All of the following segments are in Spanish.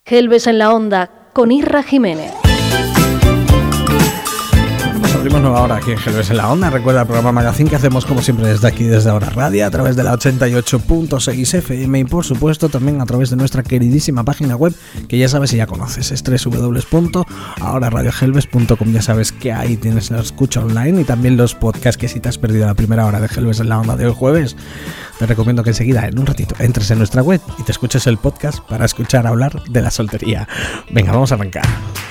Gelbes en la Onda, con Irra Jiménez. Abrimos nueva hora aquí en Gelbes en la Onda. Recuerda el programa Magazine que hacemos como siempre desde aquí, desde Ahora Radio, a través de la 88.6 FM y por supuesto también a través de nuestra queridísima página web, que ya sabes y ya conoces, es www.ahoraradiogelbes.com. Ya sabes que ahí tienes la escucha online y también los podcasts, que si te has perdido la primera hora de Gelbes en la Onda de hoy jueves, te recomiendo que enseguida, en un ratito, entres en nuestra web y te escuches el podcast para escuchar hablar de la soltería. Venga, vamos a arrancar.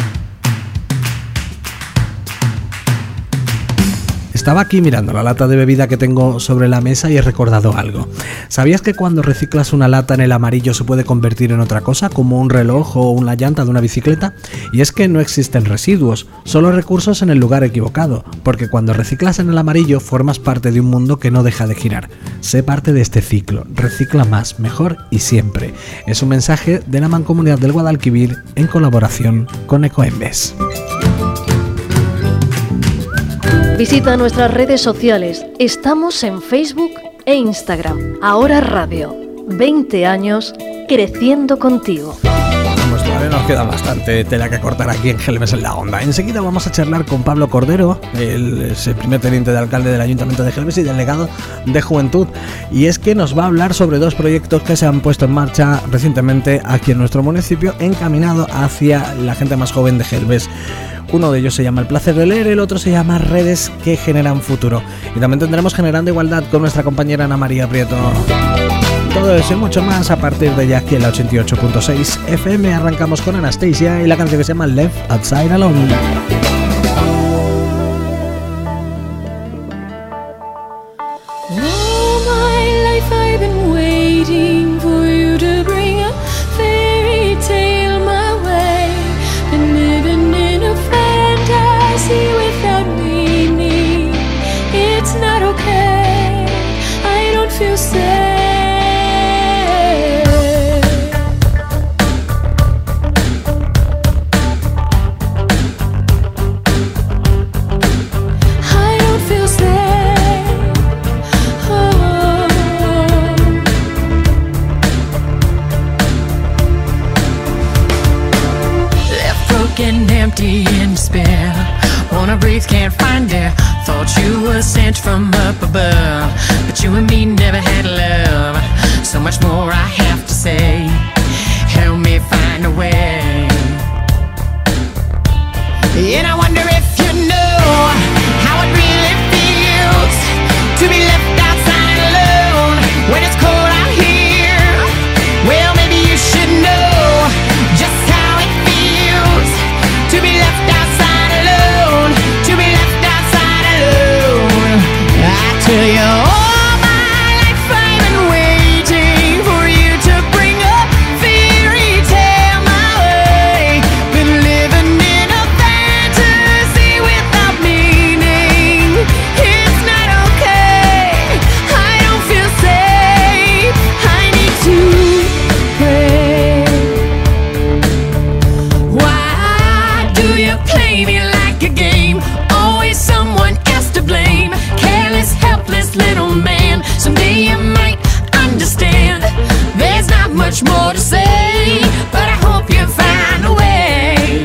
Estaba aquí mirando la lata de bebida que tengo sobre la mesa y he recordado algo. ¿Sabías que cuando reciclas una lata en el amarillo se puede convertir en otra cosa, como un reloj o una llanta de una bicicleta? Y es que no existen residuos, solo recursos en el lugar equivocado, porque cuando reciclas en el amarillo formas parte de un mundo que no deja de girar. Sé parte de este ciclo, recicla más, mejor y siempre. Es un mensaje de la Mancomunidad del Guadalquivir en colaboración con Ecoembes. Visita nuestras redes sociales. Estamos en Facebook e Instagram. Ahora Radio. 20 años creciendo contigo. Pues todavía nos queda bastante tela que cortar aquí en Gelbes en la Onda. Enseguida vamos a charlar con Pablo Cordero, él es el primer teniente de alcalde del Ayuntamiento de Gelbes y delegado de Juventud. Y es que nos va a hablar sobre dos proyectos que se han puesto en marcha recientemente aquí en nuestro municipio, encaminado hacia la gente más joven de Gelbes. Uno de ellos se llama El Placer de Leer, el otro se llama Redes que Generan Futuro. Y también tendremos Generando Igualdad con nuestra compañera Ana María Prieto. Todo eso y mucho más a partir de ya aquí en la 88.6 FM. Arrancamos con Anastasia y la canción que se llama Left Outside Alone. Empty in despair, wanna breathe, can't find air. Thought you were sent from up above, but you and me never had love. So much more I have to say, help me find a way. And I wonder if you know how it really feels to be left outside alone when it's cold out here. Well, maybe you should know just how it feels to be left outside alone, to be left outside alone. I tell you, all my life I've been waiting for you to bring a fairy tale my way. Been living in a fantasy without meaning. It's not okay, I don't feel safe, I need to pray. Why do you play me like a game? Always someone else to blame. Careless, helpless little man. Someday you might understand. There's not much more to say, but I hope you find a way.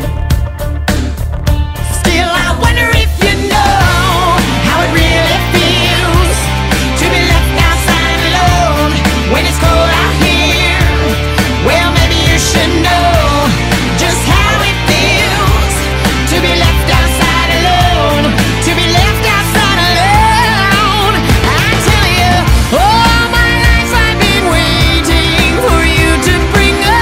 Still, I wonder if you know how it really feels to be left outside alone when it's cold out here. Well, maybe you should know just how it feels to be left outside alone, to be left outside alone. I tell you, all my life I've been waiting for you to bring a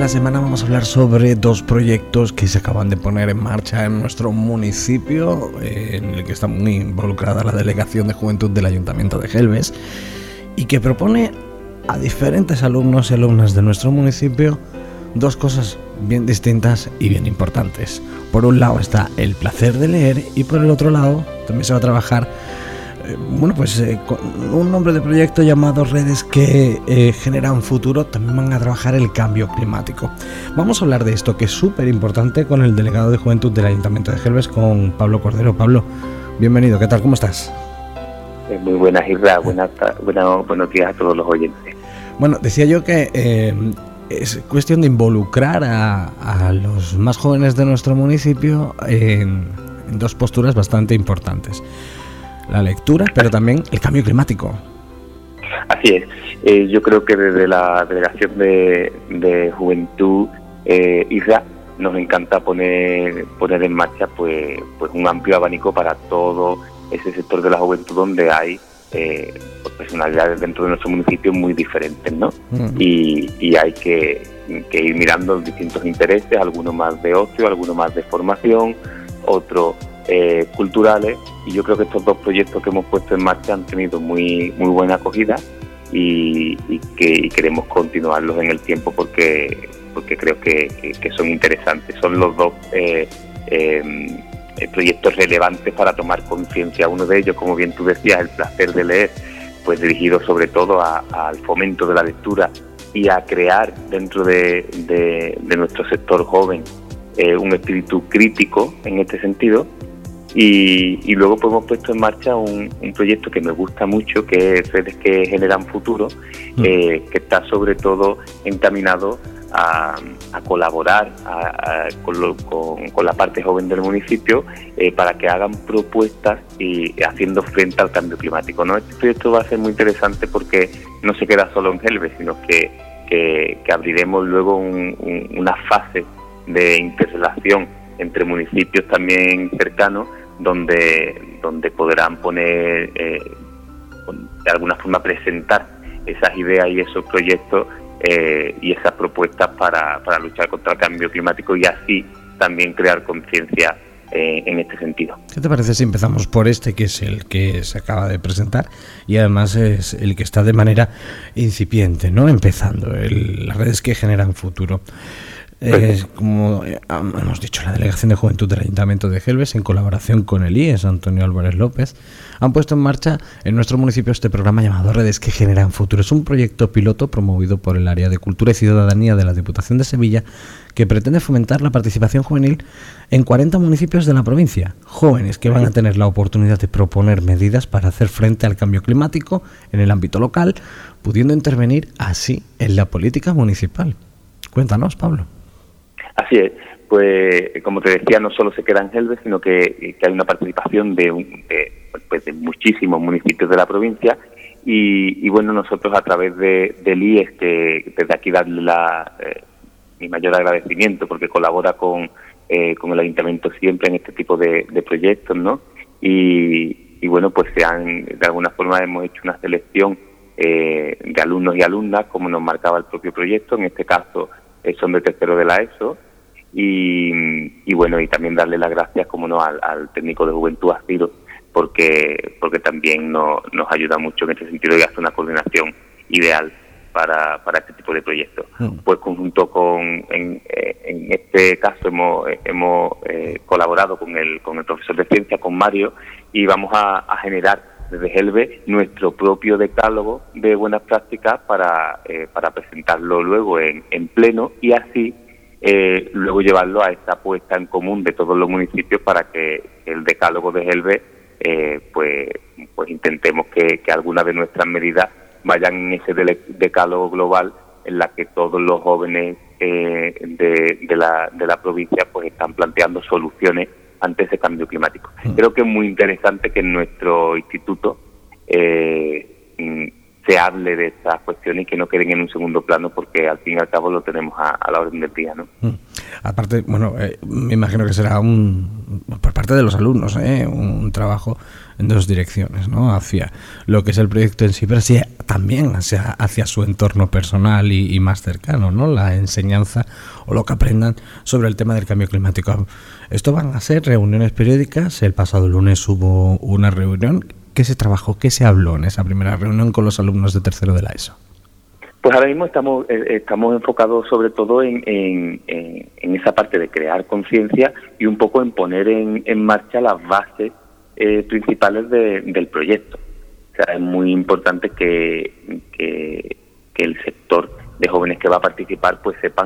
la semana vamos a hablar sobre dos proyectos que se acaban de poner en marcha en nuestro municipio, en el que está muy involucrada la Delegación de Juventud del Ayuntamiento de Gelbes, y que propone a diferentes alumnos y alumnas de nuestro municipio dos cosas bien distintas y bien importantes. Por un lado está el placer de leer y por el otro lado también se va a trabajar con un nombre de proyecto llamado Redes que Generan Futuro. También van a trabajar el cambio climático. Vamos a hablar de esto, que es súper importante, con el delegado de Juventud del Ayuntamiento de Gelbes, con Pablo Cordero. Pablo, bienvenido, ¿qué tal? ¿Cómo estás? Muy buenas, Isra. Buenos días a todos los oyentes. Bueno, decía yo que es cuestión de involucrar a los más jóvenes de nuestro municipio en dos posturas bastante importantes: la lectura, pero también el cambio climático. Así es. Yo creo que desde la Delegación de Juventud, Isra, nos encanta poner en marcha pues un amplio abanico para todo ese sector de la juventud donde hay personalidades dentro de nuestro municipio muy diferentes, ¿no? Y hay que ir mirando distintos intereses, algunos más de ocio, algunos más de formación, otros culturales, y yo creo que estos dos proyectos que hemos puesto en marcha han tenido muy buena acogida y queremos continuarlos en el tiempo porque creo que son interesantes. Son los dos proyectos relevantes para tomar conciencia. Uno de ellos, como bien tú decías, el placer de leer, pues dirigido sobre todo al fomento de la lectura y a crear dentro de nuestro sector joven un espíritu crítico en este sentido. Y luego pues hemos puesto en marcha un proyecto que me gusta mucho, que es Redes que Generan Futuro, que está sobre todo encaminado a colaborar con la parte joven del municipio para que hagan propuestas y haciendo frente al cambio climático, ¿no? Este proyecto va a ser muy interesante porque no se queda solo en Gelbes, sino que abriremos luego una fase de interrelación entre municipios también cercanos, donde podrán poner, de alguna forma presentar esas ideas y esos proyectos y esas propuestas para luchar contra el cambio climático y así también crear conciencia en este sentido. ¿Qué te parece si empezamos por este, que es el que se acaba de presentar y además es el que está de manera incipiente, ¿no? Empezando, las redes que generan futuro? Como hemos dicho, la Delegación de Juventud del Ayuntamiento de Gelbes, en colaboración con el IES Antonio Álvarez López, han puesto en marcha en nuestro municipio este programa llamado Redes que Generan Futuro. Es un proyecto piloto promovido por el Área de Cultura y Ciudadanía de la Diputación de Sevilla, que pretende fomentar la participación juvenil en 40 municipios de la provincia. Jóvenes que van a tener la oportunidad de proponer medidas para hacer frente al cambio climático en el ámbito local, pudiendo intervenir así en la política municipal. Cuéntanos, Pablo. Así es, pues como te decía, no solo se queda en Gelbes, sino que hay una participación de muchísimos municipios de la provincia y bueno, nosotros a través del IES, que desde aquí darle mi mayor agradecimiento porque colabora con el Ayuntamiento siempre en este tipo de proyectos, ¿no? Y bueno, pues de alguna forma hemos hecho una selección de alumnos y alumnas, como nos marcaba el propio proyecto. En este caso son de tercero de la ESO y bueno, y también darle las gracias, como no, al técnico de juventud, a Ciro, porque también nos ayuda mucho en este sentido y hace una coordinación ideal para este tipo de proyectos. Pues conjunto en este caso hemos colaborado con el profesor de ciencia, con Mario, y vamos a generar desde Gelbes nuestro propio decálogo de buenas prácticas para presentarlo luego en pleno y así luego llevarlo a esta puesta en común de todos los municipios para que el decálogo de Gelbes pues intentemos que algunas de nuestras medidas vayan en ese decálogo global en la que todos los jóvenes de la provincia pues están planteando soluciones ante ese cambio climático. Creo que es muy interesante que en nuestro instituto se hable de estas cuestiones y que no queden en un segundo plano, porque al fin y al cabo lo tenemos a la orden del día, ¿no? Aparte, bueno, me imagino que será por parte de los alumnos, un trabajo en dos direcciones, ¿no? Hacia lo que es el proyecto en sí, pero sí también hacia su entorno personal y más cercano, ¿no? La enseñanza o lo que aprendan sobre el tema del cambio climático. Esto van a ser reuniones periódicas. El pasado lunes hubo una reunión. ¿Qué se trabajó, qué se habló en esa primera reunión con los alumnos de tercero de la ESO? Pues ahora mismo estamos enfocados sobre todo en esa parte de crear conciencia y un poco en poner en marcha las bases principales del proyecto. O sea, es muy importante que el sector de jóvenes que va a participar pues sepan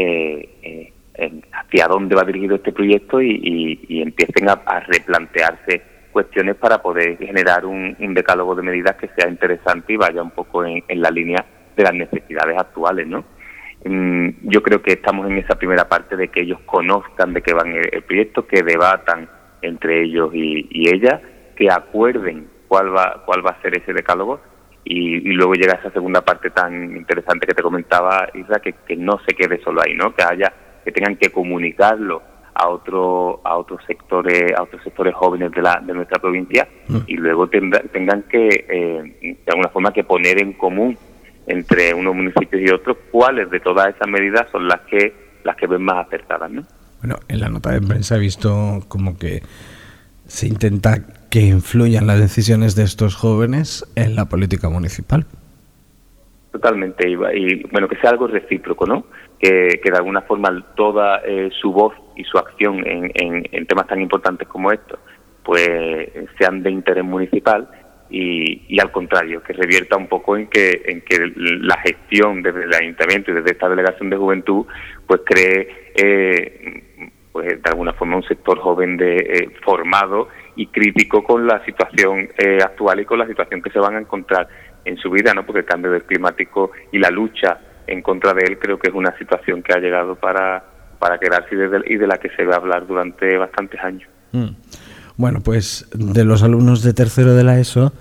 hacia dónde va dirigido este proyecto y empiecen a replantearse cuestiones para poder generar un decálogo de medidas que sea interesante y vaya un poco en la línea de las necesidades actuales, ¿no? Yo creo que estamos en esa primera parte de que ellos conozcan de qué va el proyecto, que debatan entre ellos y ellas, que acuerden cuál va a ser ese decálogo y luego llega esa segunda parte tan interesante que te comentaba, Isra, que no se quede solo ahí, ¿no? Que tengan que comunicarlo a otros sectores jóvenes de nuestra provincia y luego tengan que de alguna forma que poner en común entre unos municipios y otros cuáles de todas esas medidas son las que ven más acertadas, ¿no? Bueno, en la nota de prensa he visto como que se intenta que influyan las decisiones de estos jóvenes en la política municipal. Totalmente, y bueno, que sea algo recíproco, ¿no? Que de alguna forma toda su voz y su acción en temas tan importantes como estos pues sean de interés municipal y al contrario, que revierta un poco en que la gestión desde el ayuntamiento y desde esta delegación de juventud pues cree pues de alguna forma un sector joven formado y crítico con la situación actual y con la situación que se van a encontrar en su vida, ¿no? Porque el cambio climático y la lucha en contra de él creo que es una situación que ha llegado para quedarse y de la que se va a hablar durante bastantes años. Bueno, pues de los alumnos de tercero de la ESO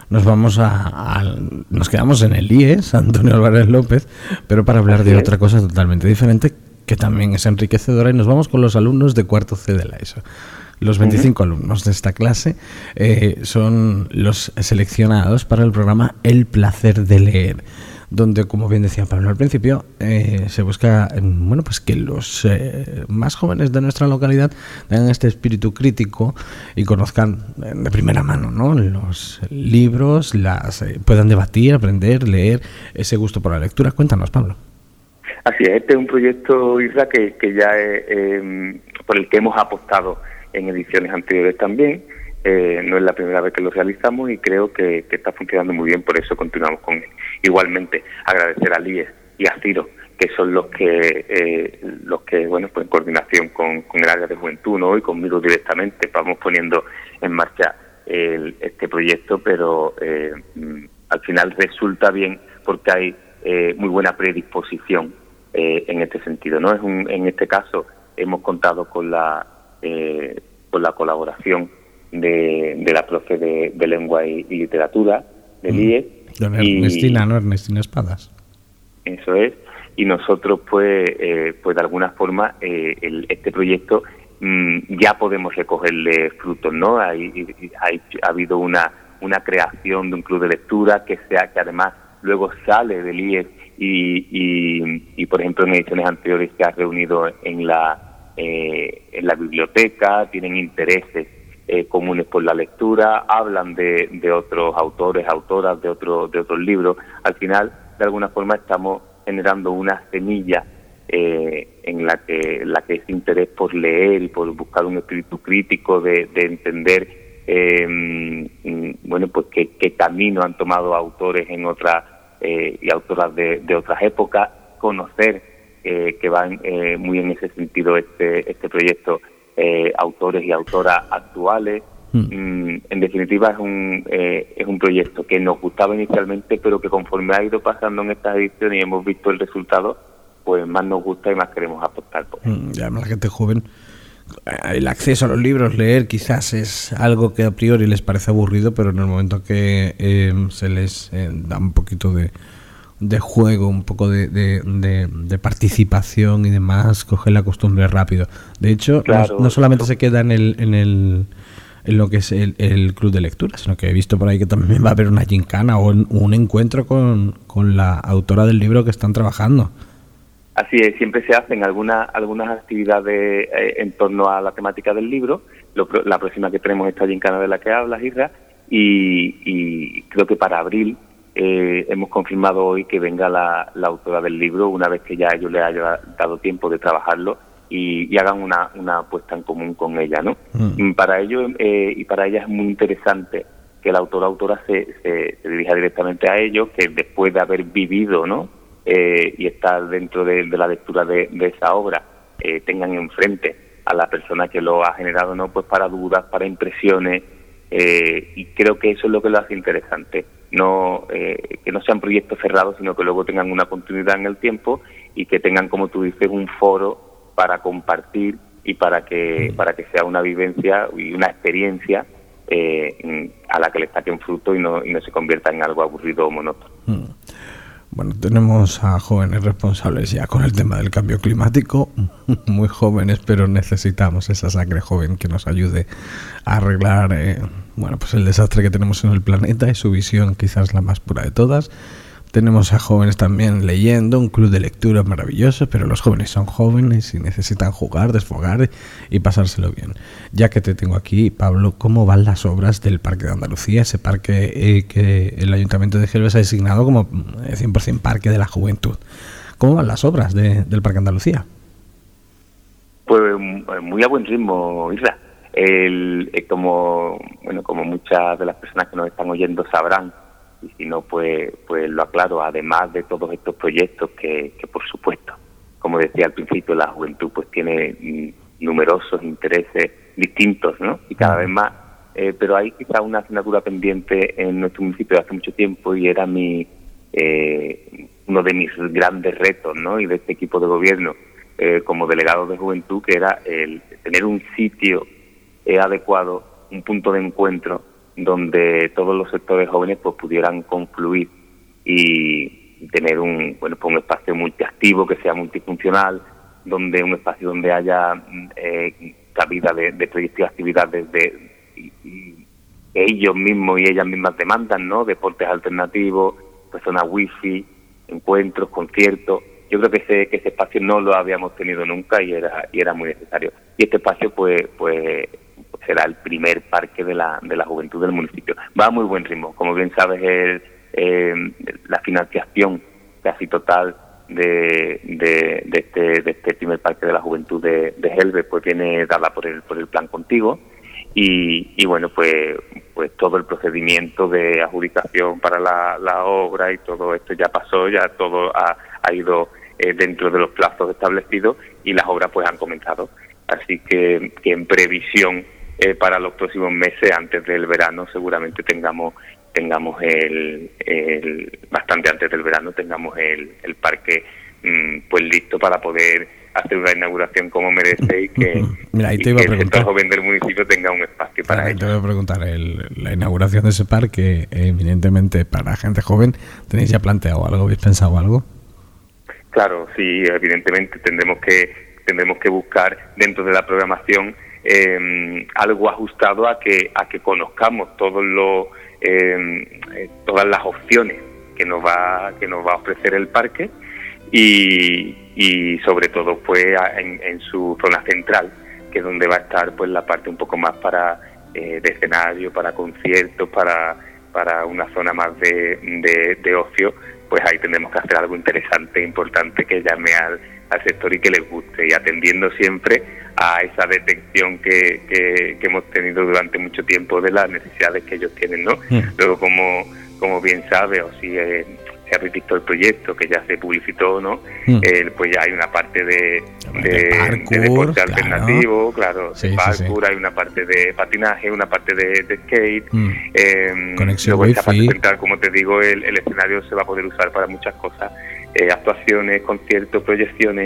nos quedamos en el IES, Antonio Álvarez López, pero para hablar de otra cosa totalmente diferente que también es enriquecedora, y nos vamos con los alumnos de cuarto C de la ESO. Los 25 alumnos de esta clase son los seleccionados para el programa El Placer de Leer, donde, como bien decía Pablo al principio, se busca pues que los más jóvenes de nuestra localidad tengan este espíritu crítico y conozcan de primera mano, ¿no? Los libros, puedan debatir, aprender, leer, ese gusto por la lectura. Cuéntanos, Pablo. Así es, este es un proyecto, Isra, que ya por el que hemos apostado en ediciones anteriores también. No es la primera vez que lo realizamos y creo que está funcionando muy bien, por eso continuamos con él. Igualmente, agradecer a Líes y a Ciro, que son los que bueno, pues en coordinación con el área de juventud, ¿no? Y conmigo directamente vamos poniendo en marcha este proyecto, pero al final resulta bien porque hay muy buena predisposición en este sentido, ¿no? En este caso hemos contado con la colaboración de la profe de lengua y literatura del IES. Ernestina, ¿no? Ernestina Espadas. Eso es. Y nosotros, pues de alguna forma, este proyecto ya podemos recogerle frutos, ¿no? Ha habido una creación de un club de lectura que además luego sale del IES y por ejemplo, en ediciones anteriores se ha reunido en la biblioteca, tienen intereses comunes por la lectura, hablan de otros autores, autoras, de otros libros. Al final, de alguna forma, estamos generando una semilla en la que ese interés por leer y por buscar un espíritu crítico de entender bueno, pues qué camino han tomado autores en otras y autoras de otras épocas, conocer que van muy en ese sentido este proyecto, autores y autoras actuales. En definitiva es un proyecto que nos gustaba inicialmente, pero que conforme ha ido pasando en estas ediciones y hemos visto el resultado, pues más nos gusta y más queremos apostar por él. Y además la gente joven el acceso a los libros, leer, quizás es algo que a priori les parece aburrido, pero en el momento que se les da un poquito de juego, un poco de participación y demás, cogen la costumbre rápido. De hecho, claro, no solamente se queda en lo que es el club de lectura, sino que he visto por ahí que también va a haber una gincana o un encuentro con la autora del libro que están trabajando. Así es, siempre se hacen algunas actividades en torno a la temática del libro. La próxima que tenemos es esta gincana de la que hablas, Isra, y creo que para abril hemos confirmado hoy que venga la autora del libro, una vez que ya yo le haya dado tiempo de trabajarlo y hagan una puesta en común con ella, ¿no? Para ello y para ella es muy interesante que la autora se dirija directamente a ellos, que después de haber vivido, ¿no?, y estar dentro de la lectura de esa obra, tengan enfrente a la persona que lo ha generado, ¿no?, pues para dudas, para impresiones, y creo que eso es lo que lo hace interesante. No, que no sean proyectos cerrados, sino que luego tengan una continuidad en el tiempo y que tengan, como tú dices, un foro para compartir y para que sea una vivencia y una experiencia a la que le saquen fruto y no se convierta en algo aburrido o monótono. Bueno, tenemos a jóvenes responsables ya con el tema del cambio climático, muy jóvenes, pero necesitamos esa sangre joven que nos ayude a arreglar pues el desastre que tenemos en el planeta y su visión quizás la más pura de todas. Tenemos a jóvenes también leyendo, un club de lectura maravilloso, pero los jóvenes son jóvenes y necesitan jugar, desfogar y pasárselo bien. Ya que te tengo aquí, Pablo, ¿cómo van las obras del Parque de Andalucía? Ese parque que el Ayuntamiento de Gelbes ha designado como 100% Parque de la Juventud. ¿Cómo van las obras del Parque de Andalucía? Pues muy a buen ritmo, Isra. Como muchas de las personas que nos están oyendo sabrán, y si no, pues lo aclaro, además de todos estos proyectos que por supuesto, como decía al principio, la juventud pues tiene numerosos intereses distintos, ¿no?, y cada vez más, pero hay quizá una asignatura pendiente en nuestro municipio de hace mucho tiempo, y era uno de mis grandes retos, ¿no?, y de este equipo de gobierno como delegado de juventud, que era el tener un sitio adecuado, un punto de encuentro donde todos los sectores jóvenes pues pudieran confluir y tener un espacio multiactivo, que sea multifuncional, un espacio donde haya cabida de proyectos y actividades que ellos mismos y ellas mismas demandan, ¿no?, deportes alternativos, personas wifi, encuentros, conciertos. Yo creo que ese espacio no lo habíamos tenido nunca y era muy necesario. Y este espacio pues será el primer parque de la juventud del municipio. Va a muy buen ritmo. Como bien sabes, la financiación casi total de este primer parque de la juventud de Gelbes pues viene dada por el Plan Contigo, y bueno, pues todo el procedimiento de adjudicación para la obra y todo esto ya pasó, ya todo ha ido dentro de los plazos establecidos y las obras pues han comenzado. Así que en previsión para los próximos meses, antes del verano, seguramente tengamos bastante antes del verano, tengamos el parque pues listo para poder hacer una inauguración como merece y que el sector joven del municipio tenga un espacio para ello. Te voy a preguntar, la inauguración de ese parque, evidentemente para gente joven, ¿tenéis ya planteado algo? ¿Habéis pensado algo? Claro, sí, evidentemente tendremos que buscar dentro de la programación algo ajustado a que conozcamos todas las opciones que nos va a ofrecer el parque y sobre todo pues en su zona central, que es donde va a estar pues la parte un poco más de escenario, para conciertos, para una zona más de ocio. Pues ahí tendremos que hacer algo interesante, importante, que llame al sector y que les guste, y atendiendo siempre a esa detección que hemos tenido durante mucho tiempo de las necesidades que ellos tienen, ¿no? Luego, como bien sabe, o si habéis visto el proyecto que ya se publicitó, ¿no? Pues ya hay una parte de deporte alternativo, claro, sí, parkour, sí. Hay una parte de patinaje, una parte de skate, conexión luego wifi. Esa parte central, como te digo, el escenario se va a poder usar para muchas cosas, actuaciones, conciertos, proyecciones,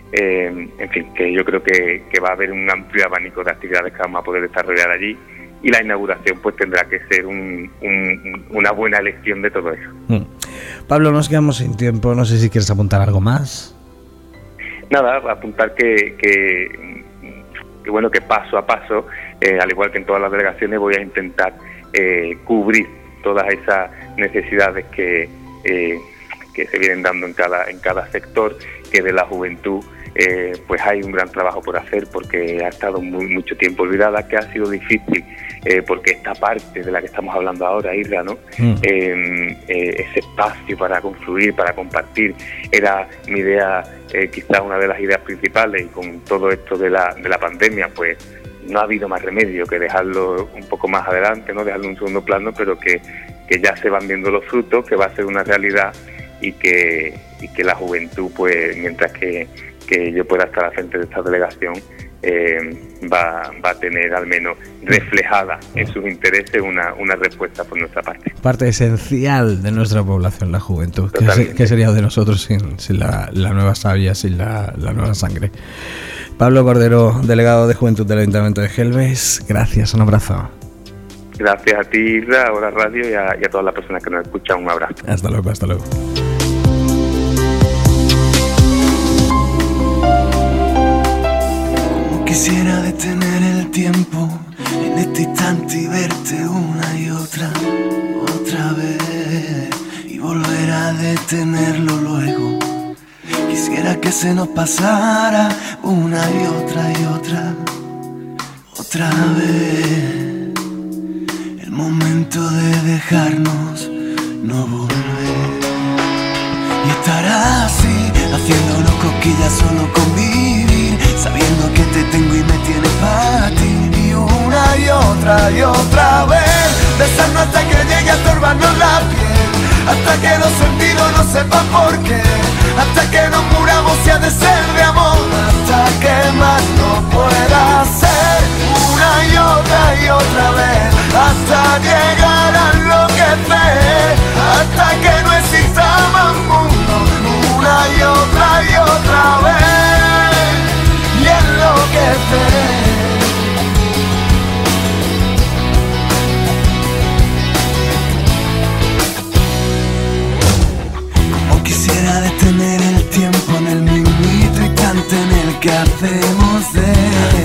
En fin, que yo creo que va a haber un amplio abanico de actividades que vamos a poder desarrollar allí, y la inauguración pues tendrá que ser una buena elección de todo eso. Pablo, nos quedamos sin tiempo, no sé si quieres apuntar algo más. Nada, apuntar que bueno, que paso a paso, al igual que en todas las delegaciones, voy a intentar cubrir todas esas necesidades que se vienen dando en cada sector, que de la juventud pues hay un gran trabajo por hacer, porque ha estado mucho tiempo olvidada, que ha sido difícil, porque esta parte de la que estamos hablando ahora, Isra, ¿no? Ese espacio para confluir, para compartir, era mi idea, quizás una de las ideas principales, y con todo esto de la pandemia, pues no ha habido más remedio que dejarlo un poco más adelante, no dejarlo en un segundo plano, pero que ya se van viendo los frutos, que va a ser una realidad, y que la juventud, pues mientras que yo pueda estar al frente de esta delegación, va a tener al menos reflejada en sus intereses una respuesta por nuestra parte. Parte esencial de nuestra población, la juventud. ¿Qué sería de nosotros sin la nueva savia, sin la nueva sangre? Pablo Cordero, delegado de Juventud del Ayuntamiento de Gelbes, gracias, un abrazo. Gracias a ti, Isra, a Hora Radio, y a todas las personas que nos escuchan, un abrazo. Hasta luego, hasta luego. Quisiera detener el tiempo en este instante y verte una y otra vez, y volver a detenerlo luego. Quisiera que se nos pasara una y otra vez, el momento de dejarnos no volver, y estar así, haciéndonos cosquillas, solo convivir, sabiendo que te tengo y me tienes para ti. Y una y otra vez, besarnos hasta que llegue a estorbarnos la piel, hasta que los sentidos no sepan por qué, hasta que nos muramos y ha de ser de amor, hasta que más no pueda ser. Una y otra vez, hasta llegar a enloquecer, hasta que no exista más mundo. Una y otra vez, y enloquecer. Como quisiera detener el tiempo en el minuto instante en el que hacemos de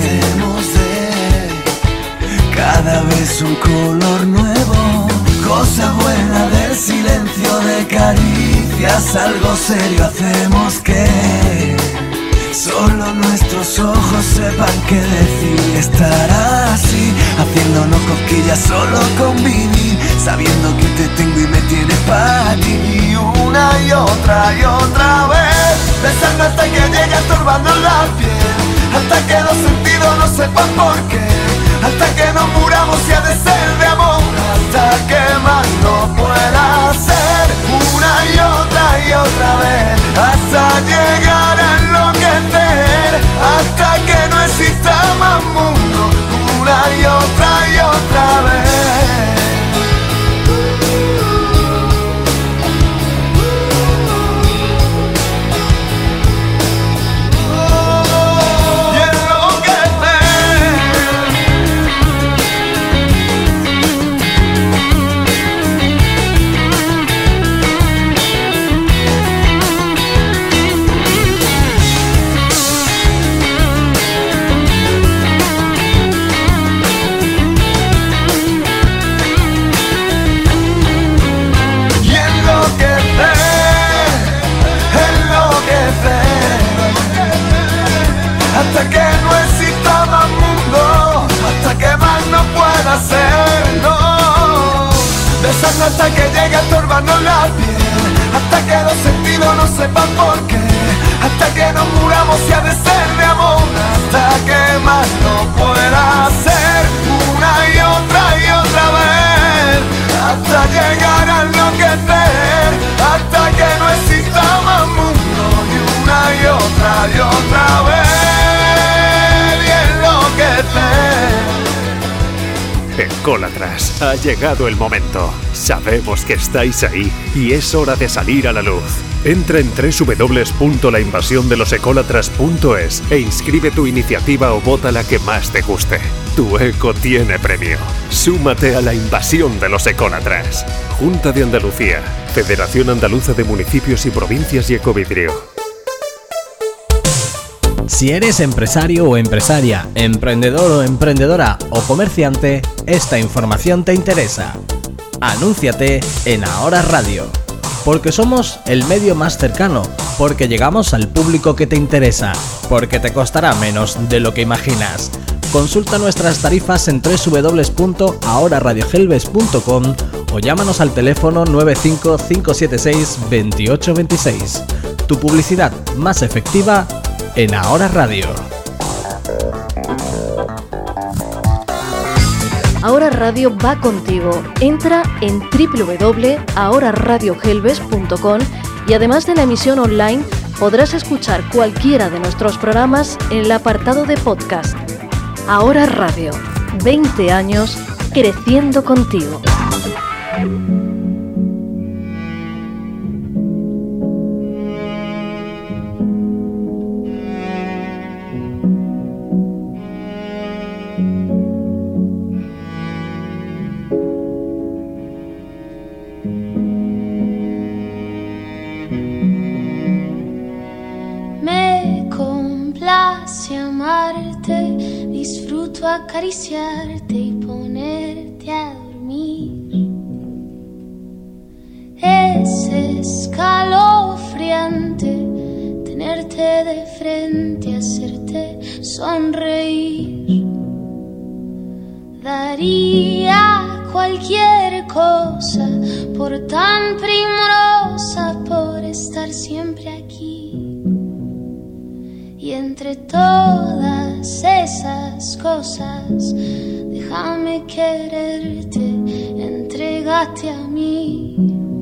cada vez un color nuevo, cosa buena del silencio, de caricias, algo serio hacemos que solo nuestros ojos sepan qué decir. Estar así, haciéndonos cosquillas, solo convivir, sabiendo que te tengo y me tienes para ti. Y una y otra vez, besando hasta que llegue a estorbarnos la piel, hasta que los sentidos no sepan por qué, hasta que nos muramos y ha de ser de amor, hasta que más no pueda ser. Una y otra vez, hasta llegar a enloquecer, hasta que no exista más mundo. Una y otra vez. Hasta que no exista más mundo, hasta que más no pueda ser, no. Besando hasta que llegue a estorbarnos la piel, hasta que los sentidos no sepan por qué, hasta que nos muramos y ha de ser de amor, hasta que más no pueda ser. Una y otra vez, hasta llegar a enloquecer, hasta que no exista más mundo. Y una y otra vez. Ecólatras, ha llegado el momento. Sabemos que estáis ahí y es hora de salir a la luz. Entra en www.lainvasiondelosecólatras.es e inscribe tu iniciativa o vota la que más te guste. Tu eco tiene premio. Súmate a la invasión de los ecólatras. Junta de Andalucía, Federación Andaluza de Municipios y Provincias y Ecovidrio. Si eres empresario o empresaria, emprendedor o emprendedora o comerciante, esta información te interesa. Anúnciate en Ahora Radio. Porque somos el medio más cercano, porque llegamos al público que te interesa, porque te costará menos de lo que imaginas. Consulta nuestras tarifas en www.ahoraradiogelbes.com o llámanos al teléfono 95 576 2826. Tu publicidad más efectiva en Ahora Radio. Ahora Radio va contigo. Entra en www.ahoraradiogelbes.com y además de la emisión online podrás escuchar cualquiera de nuestros programas en el apartado de podcast. Ahora Radio, 20 años creciendo contigo. Disfruto acariciarte y ponerte a dormir. Es escalofriante tenerte de frente, hacerte sonreír. Daría cualquier cosa por tan primorosa, por estar siempre aquí. Y entre todas esas cosas, déjame quererte, entrégate a mí.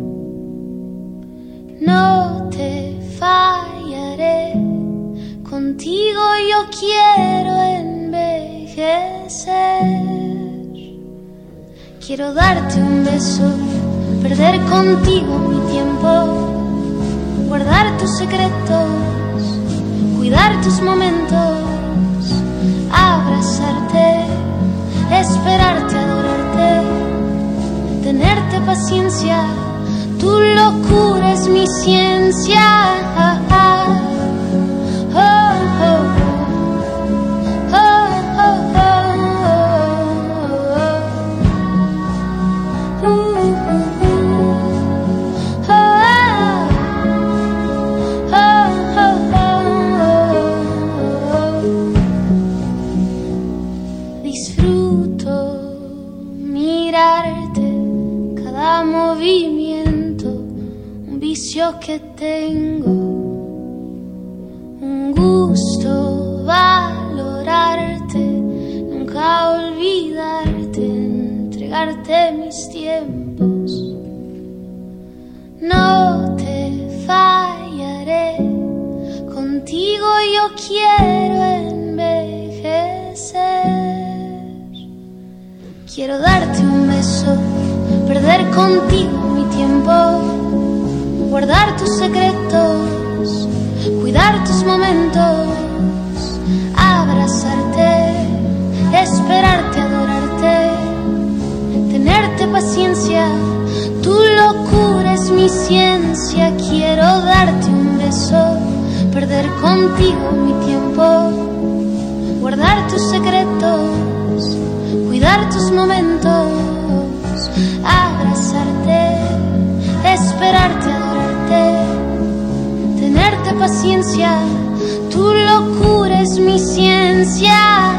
No te fallaré, contigo yo quiero envejecer. Quiero darte un beso, perder contigo mi tiempo, guardar tus secretos, cuidar tus momentos, abrazarte, esperarte, adorarte, tenerte paciencia, tu locura es mi ciencia. Que tengo un gusto valorarte, nunca olvidarte, entregarte mis tiempos. No te fallaré, contigo yo quiero envejecer. Quiero darte un beso, perder contigo mi tiempo, guardar tus secretos, cuidar tus momentos, abrazarte, esperarte, adorarte, tenerte paciencia, tu locura es mi ciencia. Quiero darte un beso, perder contigo mi tiempo, guardar tus secretos, cuidar tus momentos, abrazarte, esperarte, tenerte paciencia, tu locura es mi ciencia.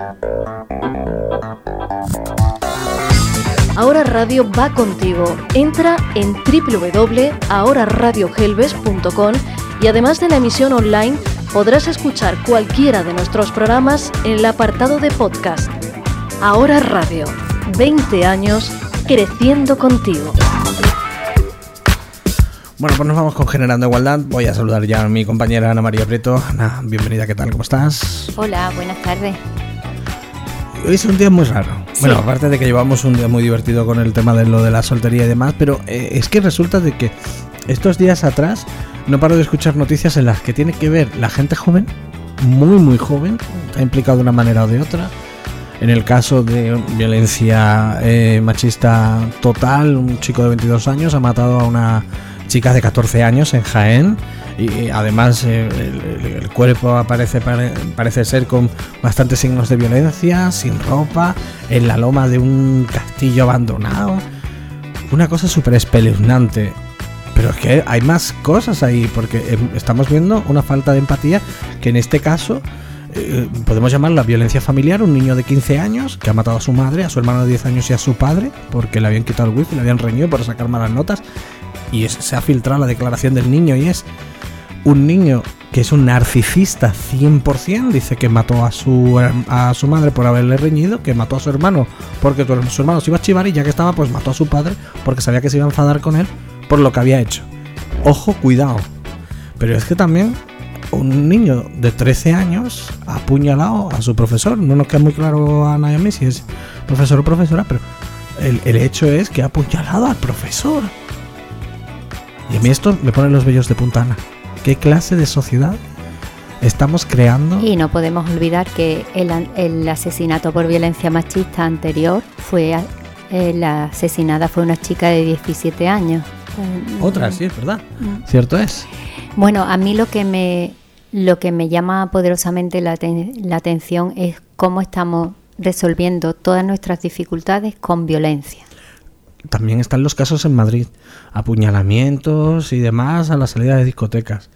Ahora Radio va contigo. Entra en www.ahoraradiohelves.com y además de la emisión online, podrás escuchar cualquiera de nuestros programas en el apartado de podcast. Ahora Radio, 20 años creciendo contigo. Bueno, pues nos vamos con Generando Igualdad. Voy a saludar ya a mi compañera Ana María Prieto. Ana, bienvenida, ¿qué tal? ¿Cómo estás? Hola, buenas tardes. Hoy es un día muy raro. Sí. Bueno, aparte de que llevamos un día muy divertido con el tema de lo de la soltería y demás, pero es que resulta de que estos días atrás no paro de escuchar noticias en las que tiene que ver la gente joven, muy joven, está implicado de una manera o de otra. En el caso de violencia machista total, un chico de 22 años ha matado a una chica de 14 años en Jaén. Y además el cuerpo parece ser con bastantes signos de violencia, sin ropa, en la loma de un castillo abandonado. Una cosa súper espeluznante. Pero es que hay más cosas ahí, porque estamos viendo una falta de empatía que en este caso podemos llamar la violencia familiar. Un niño de 15 años que ha matado a su madre, a su hermano de 10 años y a su padre porque le habían quitado el wifi, le habían reñido por sacar malas notas. Y se ha filtrado la declaración del niño y es un niño que es un narcisista 100%, dice que mató a su madre por haberle reñido, que mató a su hermano porque su hermano se iba a chivar y ya que estaba pues mató a su padre porque sabía que se iba a enfadar con él por lo que había hecho. Ojo, cuidado. Pero es que también un niño de 13 años ha apuñalado a su profesor. No nos queda muy claro a Ana y a mí si es profesor o profesora, pero el hecho es que ha apuñalado al profesor. Y a mí esto me pone los vellos de punta, Ana. ¿Qué clase de sociedad estamos creando? Y no podemos olvidar que el asesinato por violencia machista anterior la asesinada fue una chica de 17 años. Otra, sí, es verdad. Cierto es. Bueno, a mí lo que me llama poderosamente la atención es cómo estamos resolviendo todas nuestras dificultades con violencia. También están los casos en Madrid, apuñalamientos y demás a la salida de discotecas.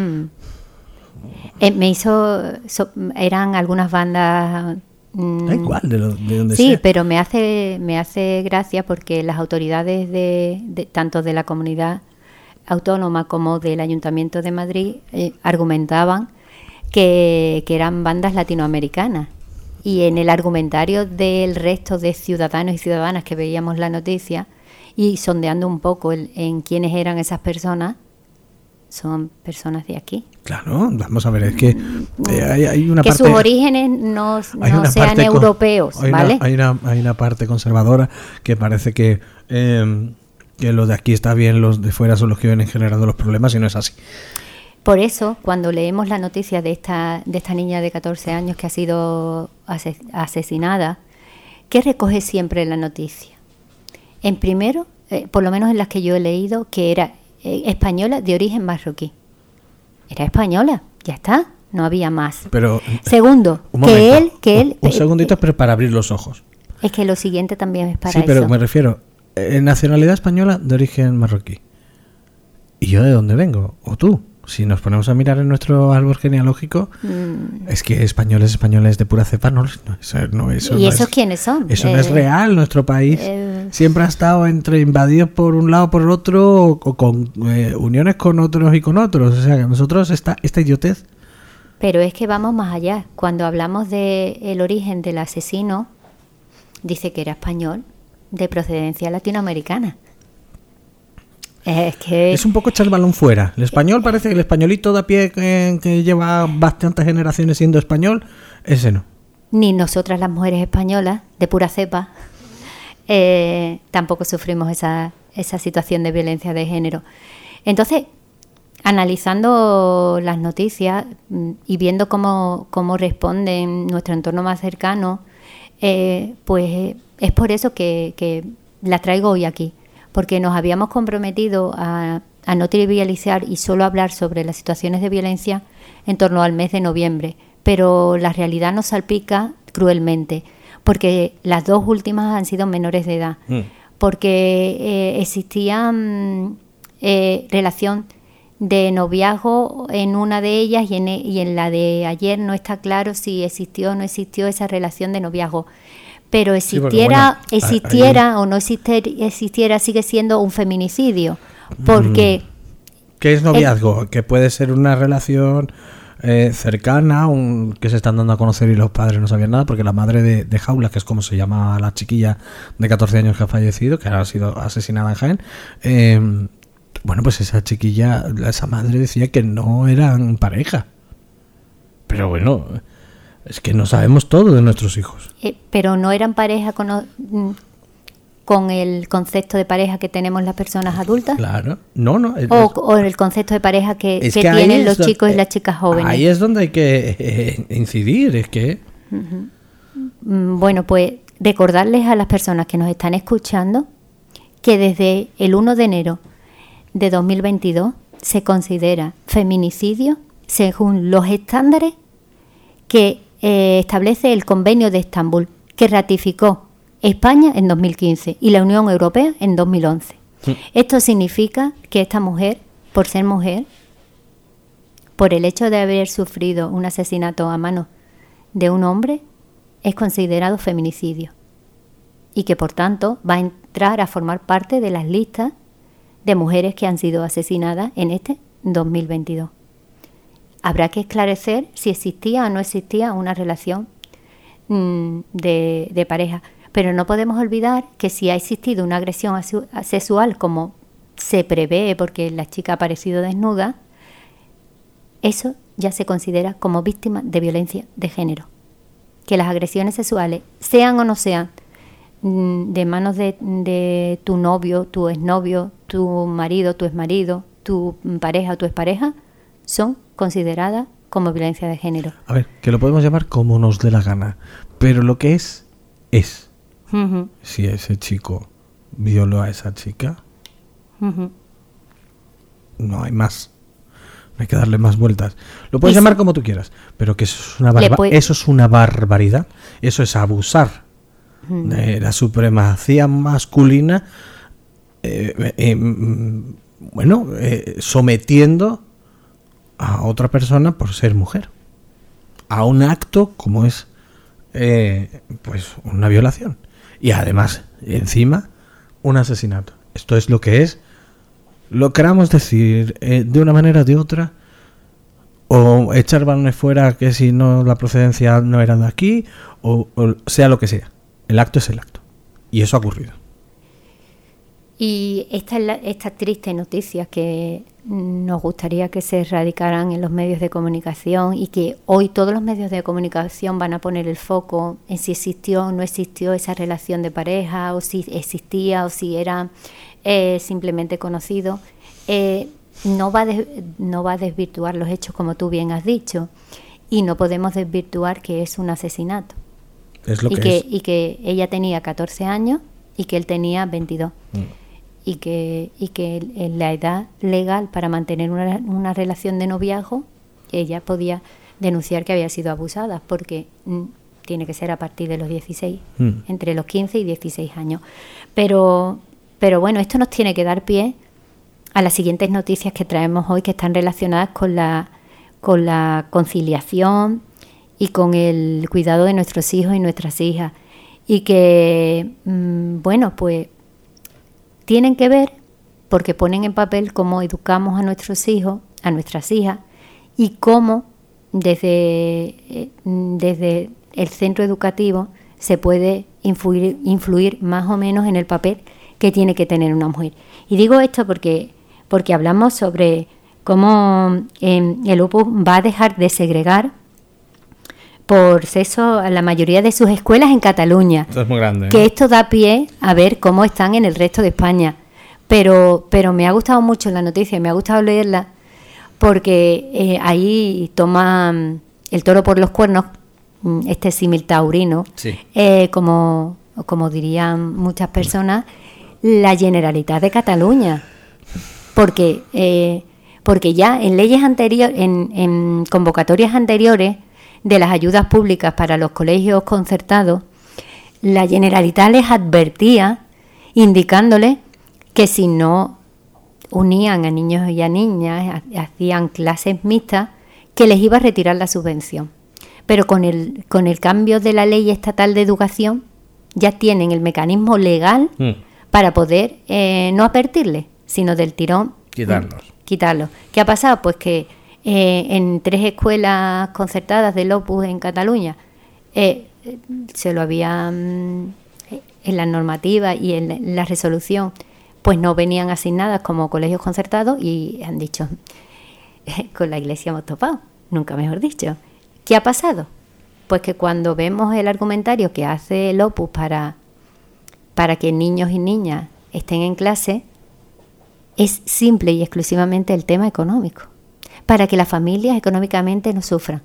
Eran algunas bandas. Da igual de donde sí, sea. pero me hace gracia porque las autoridades tanto de la comunidad autónoma como del Ayuntamiento de Madrid argumentaban que eran bandas latinoamericanas. Y en el argumentario del resto de ciudadanos y ciudadanas que veíamos la noticia y sondeando un poco en quiénes eran esas personas, son personas de aquí. Claro, vamos a ver, es que hay una que parte... sus orígenes no sean europeos, ¿vale? Hay una parte conservadora que parece que los de aquí está bien, los de fuera son los que vienen generando los problemas y no es así. Por eso, cuando leemos la noticia de esta niña de 14 años que ha sido asesinada, ¿qué recoge siempre la noticia? En primero, por lo menos en las que yo he leído, que era española de origen marroquí. Era española, ya está, no había más. Pero segundo, un segundito, pero para abrir los ojos. Es que lo siguiente también es para eso. Sí, pero me refiero, nacionalidad española de origen marroquí. ¿Y yo de dónde vengo? ¿O tú? Si nos ponemos a mirar en nuestro árbol genealógico, es que españoles de pura cepa no eso. ¿Y esos quiénes son? Eso no es real. Nuestro país siempre ha estado entre invadidos por un lado por el otro o con uniones con otros y con otros. O sea, que nosotros esta idiotez. Pero es que vamos más allá. Cuando hablamos del origen del asesino, dice que era español de procedencia latinoamericana. Es que es un poco echar el balón fuera. El español parece que el españolito de a pie que lleva bastantes generaciones siendo español, ese no. Ni nosotras las mujeres españolas de pura cepa tampoco sufrimos esa situación de violencia de género. Entonces, analizando las noticias y viendo cómo responden nuestro entorno más cercano, pues es por eso que la traigo hoy aquí. Porque nos habíamos comprometido a no trivializar y solo hablar sobre las situaciones de violencia en torno al mes de noviembre, pero la realidad nos salpica cruelmente, porque las dos últimas han sido menores de edad, porque existía relación de noviazgo en una de ellas y en la de ayer no está claro si existió o no existió esa relación de noviazgo. Pero existiera o no existiera, sigue siendo un feminicidio. Porque... ¿Qué es noviazgo? Que puede ser una relación cercana, que se están dando a conocer y los padres no sabían nada, porque la madre de Jaula, que es como se llama la chiquilla de 14 años que ha fallecido, que ha sido asesinada en Jaén, bueno, pues esa chiquilla, esa madre decía que no eran pareja. Pero bueno... Es que no sabemos todo de nuestros hijos. Pero no eran pareja con el concepto de pareja que tenemos las personas adultas. Claro, no. O el concepto de pareja que tienen los chicos y las chicas jóvenes. Ahí es donde hay que incidir, es que... Bueno, pues recordarles a las personas que nos están escuchando que desde el 1 de enero de 2022 se considera feminicidio según los estándares que establece el Convenio de Estambul, que ratificó España en 2015 y la Unión Europea en 2011. Sí. Esto significa que esta mujer, por ser mujer, por el hecho de haber sufrido un asesinato a manos de un hombre, es considerado feminicidio y que por tanto va a entrar a formar parte de las listas de mujeres que han sido asesinadas en este 2022. Habrá que esclarecer si existía o no existía una relación de pareja. Pero no podemos olvidar que si ha existido una agresión sexual, como se prevé porque la chica ha aparecido desnuda, eso ya se considera como víctima de violencia de género. Que las agresiones sexuales, sean o no sean de manos de tu novio, tu exnovio, tu marido, tu exmarido, tu pareja o tu expareja, son consideradas como violencia de género. A ver, que lo podemos llamar como nos dé la gana, pero lo que es. Uh-huh. Si ese chico violó a esa chica, no hay más. No hay que darle más vueltas. Lo puedes llamar como tú quieras, pero que eso es una barbaridad. Eso es abusar de la supremacía masculina, sometiendo a otra persona por ser mujer a un acto como es pues una violación y además encima un asesinato. Esto es lo que es, lo queramos decir de una manera o de otra, o echar balones fuera que si no la procedencia no era de aquí, o sea lo que sea, el acto es el acto y eso ha ocurrido. Y esta triste noticia que nos gustaría que se erradicaran en los medios de comunicación y que hoy todos los medios de comunicación van a poner el foco en si existió o no existió esa relación de pareja, o si existía o si era simplemente conocido, no va a desvirtuar los hechos como tú bien has dicho, y no podemos desvirtuar que es un asesinato. Es lo y que ella tenía 14 años y que él tenía 22. Y que en la edad legal para mantener una relación de noviazgo, ella podía denunciar que había sido abusada, porque tiene que ser a partir de los 16, entre los 15 y 16 años. Pero bueno, esto nos tiene que dar pie a las siguientes noticias que traemos hoy, que están relacionadas con la conciliación y con el cuidado de nuestros hijos y nuestras hijas. Y que, pues tienen que ver porque ponen en papel cómo educamos a nuestros hijos, a nuestras hijas, y cómo desde el centro educativo se puede influir más o menos en el papel que tiene que tener una mujer. Y digo esto porque hablamos sobre cómo el Opus va a dejar de segregar por sexo a la mayoría de sus escuelas en Cataluña. Esto es muy grande, ¿eh? Que esto da pie a ver cómo están en el resto de España. Pero me ha gustado mucho la noticia, me ha gustado leerla, porque ahí toma el toro por los cuernos, este símil taurino, sí. Como dirían muchas personas, la Generalitat de Cataluña. Porque ya en leyes anteriores, en convocatorias anteriores de las ayudas públicas para los colegios concertados, la Generalitat les advertía, indicándoles que si no unían a niños y a niñas, hacían clases mixtas, que les iba a retirar la subvención. Pero con el cambio de la ley estatal de educación, ya tienen el mecanismo legal para poder no advertirles, sino del tirón quitarlos. ¿Qué ha pasado? Pues que en 3 escuelas concertadas del Opus en Cataluña se lo habían, en la normativa y en la resolución, pues no venían asignadas como colegios concertados, y han dicho, con la Iglesia hemos topado, nunca mejor dicho. ¿Qué ha pasado? Pues que cuando vemos el argumentario que hace el Opus para que niños y niñas estén en clase, es simple y exclusivamente el tema económico, para que las familias económicamente no sufran.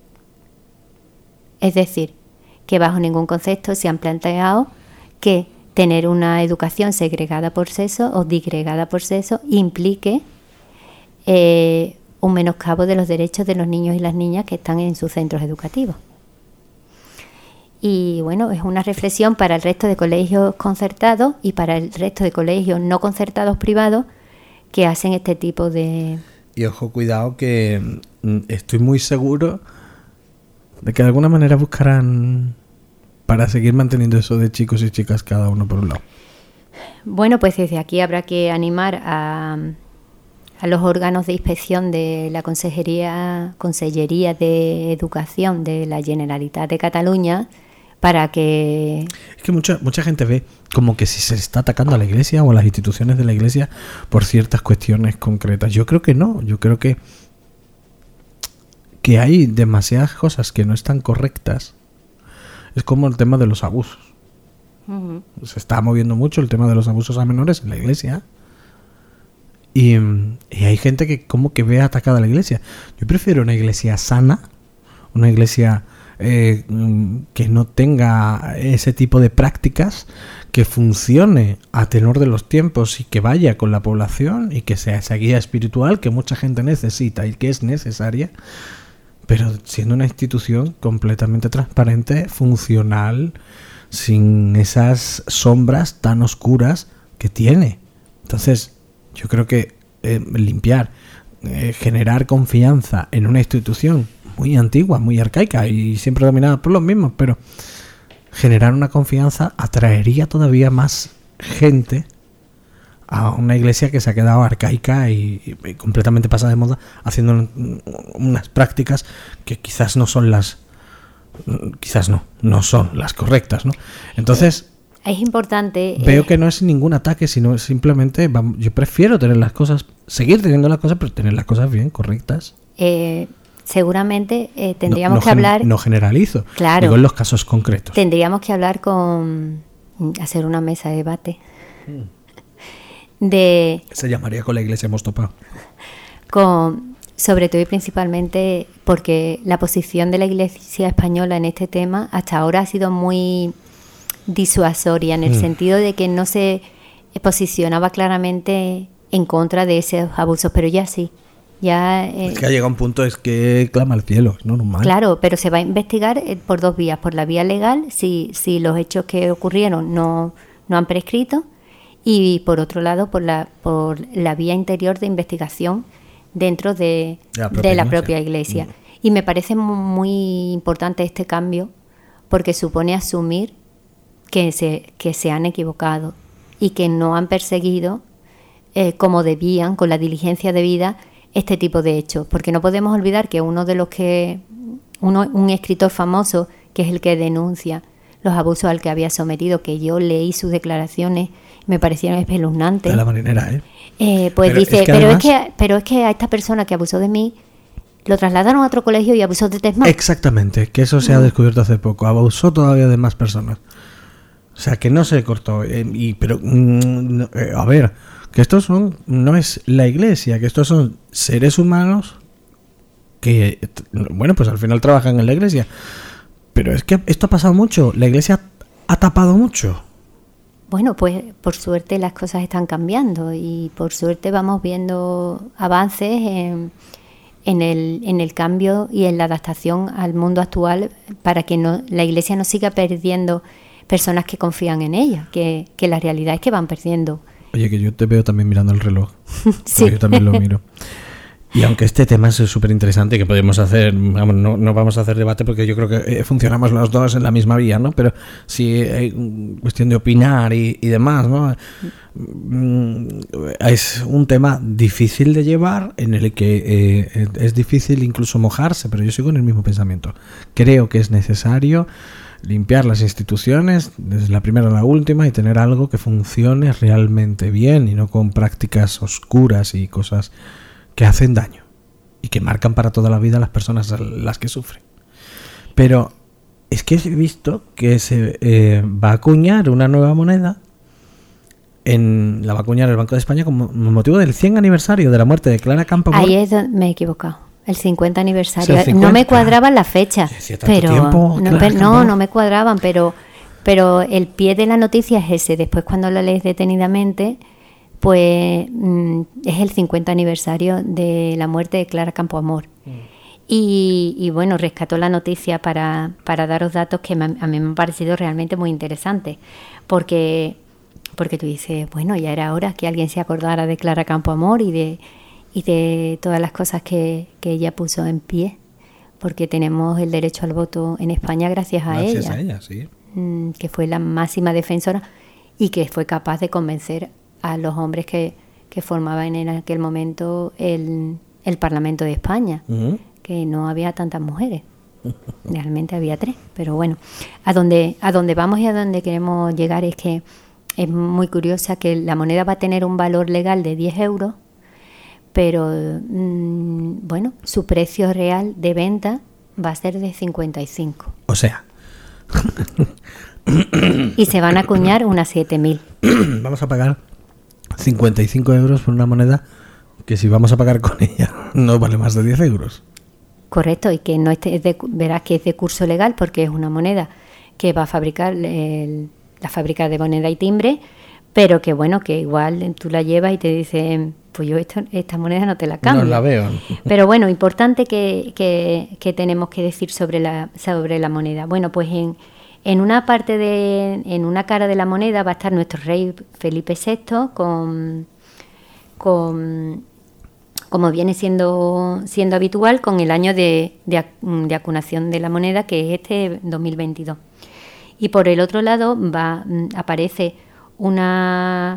Es decir, que bajo ningún concepto se han planteado que tener una educación segregada por sexo o disgregada por sexo implique un menoscabo de los derechos de los niños y las niñas que están en sus centros educativos. Y bueno, es una reflexión para el resto de colegios concertados y para el resto de colegios no concertados privados que hacen este tipo de... Y ojo, cuidado, que estoy muy seguro de que de alguna manera buscarán para seguir manteniendo eso de chicos y chicas cada uno por un lado. Bueno, pues desde aquí habrá que animar a los órganos de inspección de la Consellería de Educación de la Generalitat de Cataluña para que... Es que mucha gente ve como que si se está atacando a la Iglesia o a las instituciones de la Iglesia por ciertas cuestiones concretas. Yo creo que no, yo creo que hay demasiadas cosas que no están correctas. Es como el tema de los abusos. Uh-huh. Se está moviendo mucho el tema de los abusos a menores en la Iglesia. Y hay gente que como que ve atacada a la Iglesia. Yo prefiero una Iglesia sana, una Iglesia que no tenga ese tipo de prácticas, que funcione a tenor de los tiempos y que vaya con la población y que sea esa guía espiritual que mucha gente necesita y que es necesaria, pero siendo una institución completamente transparente, funcional, sin esas sombras tan oscuras que tiene. Entonces, yo creo que limpiar, generar confianza en una institución muy antigua, muy arcaica y siempre dominada por los mismos, pero generar una confianza atraería todavía más gente a una iglesia que se ha quedado arcaica y completamente pasada de moda, haciendo unas prácticas que quizás no son las correctas, ¿no? Entonces es importante. Veo que no es ningún ataque, sino simplemente yo prefiero tener las cosas, seguir teniendo las cosas, pero tener las cosas bien correctas. Seguramente tendríamos que hablar. No generalizo. Claro. Digo en los casos concretos. Tendríamos que hablar hacer una mesa de debate. Se llamaría Con la Iglesia hemos topado. Sobre todo y principalmente porque la posición de la Iglesia española en este tema hasta ahora ha sido muy disuasoria, en el sentido de que no se posicionaba claramente en contra de esos abusos, pero ya sí. Es que ha llegado un punto, es que clama al cielo, es normal. Claro, pero se va a investigar por 2 vías. Por la vía legal, si los hechos que ocurrieron no han prescrito, y por otro lado, por la vía interior de investigación dentro de la propia Iglesia. Y me parece muy importante este cambio, porque supone asumir que se han equivocado y que no han perseguido como debían, con la diligencia debida, este tipo de hechos, porque no podemos olvidar que un escritor famoso, que es el que denuncia los abusos al que había sometido, que yo leí sus declaraciones, me parecieron espeluznantes. De la marinera, pues pero dice, pero es que a esta persona que abusó de mí lo trasladaron a otro colegio y abusó de 3 más. Exactamente, que eso se ha descubierto hace poco, abusó todavía de más personas. O sea, que no se cortó, a ver, que estos no es la Iglesia, que estos son seres humanos que, bueno, pues al final trabajan en la Iglesia. Pero es que esto ha pasado mucho, la Iglesia ha tapado mucho. Bueno, pues por suerte las cosas están cambiando y por suerte vamos viendo avances en el cambio y en la adaptación al mundo actual, para que la Iglesia no siga perdiendo personas que confían en ella, que la realidad es que van perdiendo Oye, que yo te veo también mirando el reloj. Sí. Yo también lo miro. Y aunque este tema es súper interesante, que podemos hacer, vamos, no vamos a hacer debate porque yo creo que funcionamos los dos en la misma vía, ¿no? Pero sí hay cuestión de opinar y demás, ¿no? Es un tema difícil de llevar, en el que es difícil incluso mojarse, pero yo sigo en el mismo pensamiento. Creo que es necesario limpiar las instituciones desde la primera a la última y tener algo que funcione realmente bien y no con prácticas oscuras y cosas que hacen daño y que marcan para toda la vida a las personas a las que sufren. Pero es que he visto que se va a acuñar una nueva moneda, la va a acuñar el Banco de España con motivo del 100 aniversario de la muerte de Clara Campoamor. Ahí es donde me he equivocado. El 50 aniversario. O sea, el 50, no me cuadraban las fechas. Tiempo, No me cuadraban, pero el pie de la noticia es ese. Después, cuando lo lees detenidamente, pues es el 50 aniversario de la muerte de Clara Campoamor. Y bueno, rescató la noticia para daros datos que a mí me han parecido realmente muy interesantes. Porque tú dices, bueno, ya era hora que alguien se acordara de Clara Campoamor y de todas las cosas que ella puso en pie, porque tenemos el derecho al voto en España gracias a ella. Gracias a ella, sí. Que fue la máxima defensora y que fue capaz de convencer a los hombres que formaban en aquel momento el Parlamento de España, que no había tantas mujeres. Realmente había 3, pero bueno, a donde vamos y a donde queremos llegar es que es muy curiosa que la moneda va a tener un valor legal de 10 euros, pero bueno, su precio real de venta va a ser de 55. O sea... y se van a acuñar unas 7.000. Vamos a pagar 55 euros por una moneda que, si vamos a pagar con ella, no vale más de 10 euros. Correcto, y que no verás que es de curso legal, porque es una moneda que va a fabricar la fábrica de moneda y timbre, pero que bueno, que igual tú la llevas y te dicen, pues yo esta moneda no te la cambio. No la veo. Pero bueno, importante que tenemos que decir sobre la moneda. Bueno, pues en una parte en una cara de la moneda va a estar nuestro rey Felipe VI como viene siendo habitual, con el año de acuñación de la moneda, que es este 2022. Y por el otro lado aparece a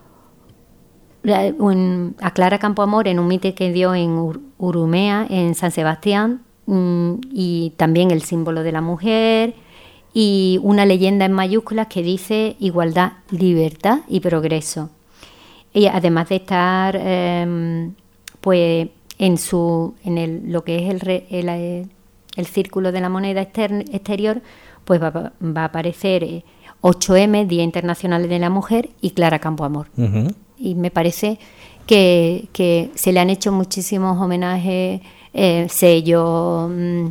Clara Campoamor en un mitin que dio en Urumea, en San Sebastián, y también el símbolo de la mujer y una leyenda en mayúsculas que dice igualdad, libertad y progreso. Y además de estar pues lo que es el círculo de la moneda exterior, pues va a aparecer 8M, Día Internacional de la Mujer, y Clara Campoamor. Y me parece que se le han hecho muchísimos homenajes, sellos,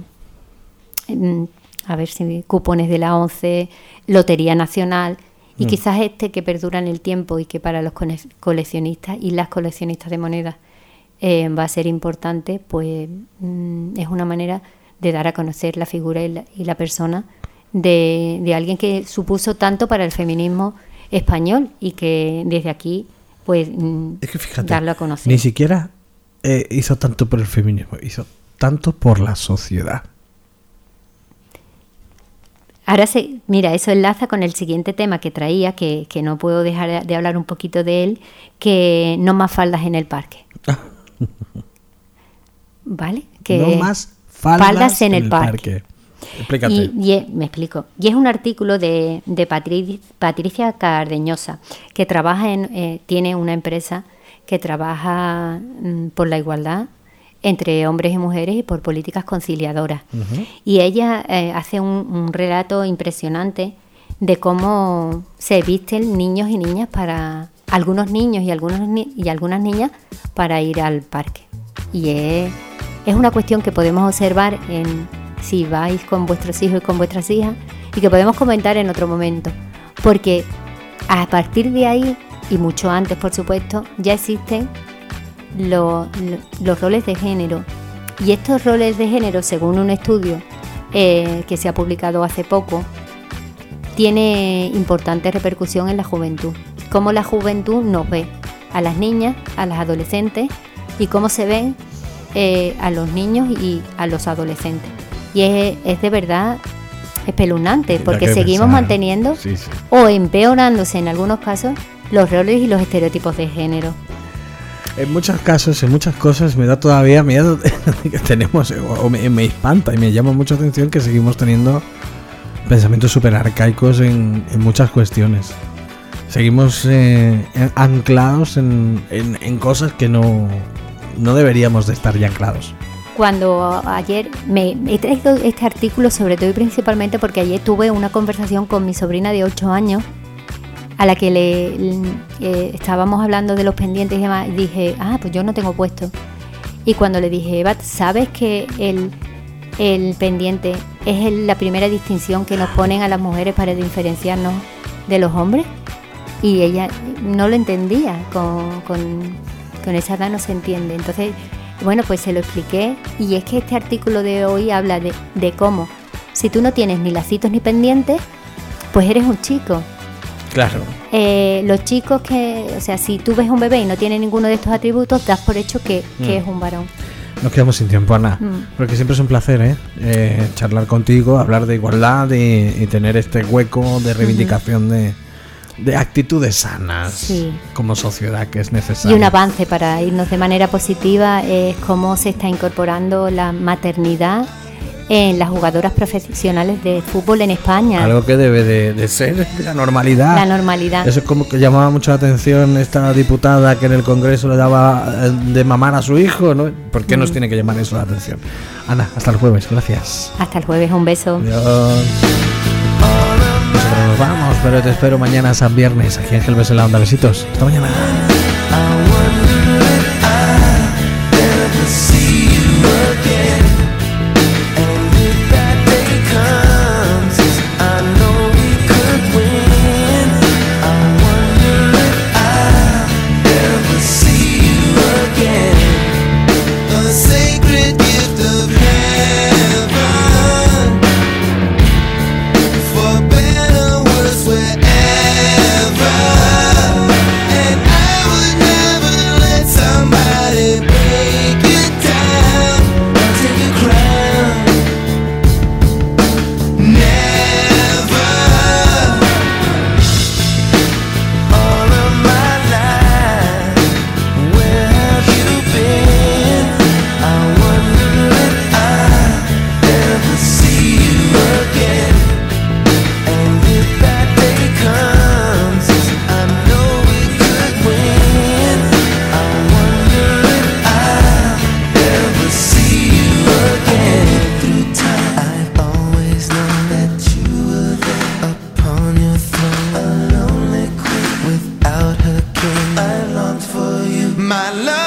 a ver si cupones de la ONCE, Lotería Nacional, y quizás que perdura en el tiempo y que para los coleccionistas y las coleccionistas de monedas va a ser importante, pues es una manera de dar a conocer la figura y la persona de alguien que supuso tanto para el feminismo español y que desde aquí, pues, es que fíjate, darlo a conocer. Ni siquiera hizo tanto por el feminismo, hizo tanto por la sociedad. Ahora mira, eso enlaza con el siguiente tema que traía, que no puedo dejar de hablar un poquito de él, que no más faldas en el parque. ¿Vale? Que no más faldas en el parque. Explícate. Me explico. Y es un artículo de Patricia Cardeñosa, que tiene una empresa que trabaja por la igualdad entre hombres y mujeres y por políticas conciliadoras. Y ella hace un relato impresionante de cómo se visten niños y niñas algunos niños y algunas niñas para ir al parque. Y es una cuestión que podemos observar si vais con vuestros hijos y con vuestras hijas, y que podemos comentar en otro momento, porque a partir de ahí, y mucho antes por supuesto, ya existen los roles de género, y estos roles de género, según un estudio que se ha publicado hace poco, tiene importante repercusión en la juventud. cómo la juventud nos ve, a las niñas, a las adolescentes, y cómo se ven a los niños y a los adolescentes. Y es de verdad espeluznante, porque seguimos manteniendo o empeorándose en algunos casos los roles y los estereotipos de género. En muchos casos, en muchas cosas, me da todavía miedo que tenemos, o me espanta y me llama mucha atención que seguimos teniendo pensamientos súper arcaicos en muchas cuestiones. Seguimos anclados en cosas que no deberíamos de estar ya anclados. Cuando ayer me he traído este artículo sobre todo y principalmente porque ayer tuve una conversación con mi sobrina de 8 años a la que estábamos hablando de los pendientes y demás, y dije, pues yo no tengo puesto. Y cuando le dije, Eva, ¿sabes que el pendiente es la primera distinción que nos ponen a las mujeres para diferenciarnos de los hombres? Y ella no lo entendía, con esa edad no se entiende. Entonces, bueno, pues se lo expliqué, y es que este artículo de hoy habla de cómo, si tú no tienes ni lacitos ni pendientes, pues eres un chico. Claro. Los chicos si tú ves un bebé y no tiene ninguno de estos atributos, das por hecho que es un varón. Nos quedamos sin tiempo, Ana, porque siempre es un placer charlar contigo, hablar de igualdad y tener este hueco de reivindicación de actitudes sanas como sociedad, que es necesario. Y un avance para irnos de manera positiva es cómo se está incorporando la maternidad en las jugadoras profesionales de fútbol en España. Algo que debe de ser la normalidad. La normalidad. Eso es como que llamaba mucho la atención esta diputada que en el Congreso le daba de mamar a su hijo, ¿no? ¿Por qué nos tiene que llamar eso la atención? Ana, hasta el jueves, gracias. Hasta el jueves, un beso. Adiós. Nosotros nos vamos, pero te espero mañana, San Viernes, aquí en Gelbes en la Onda. Besitos. Hasta mañana. My love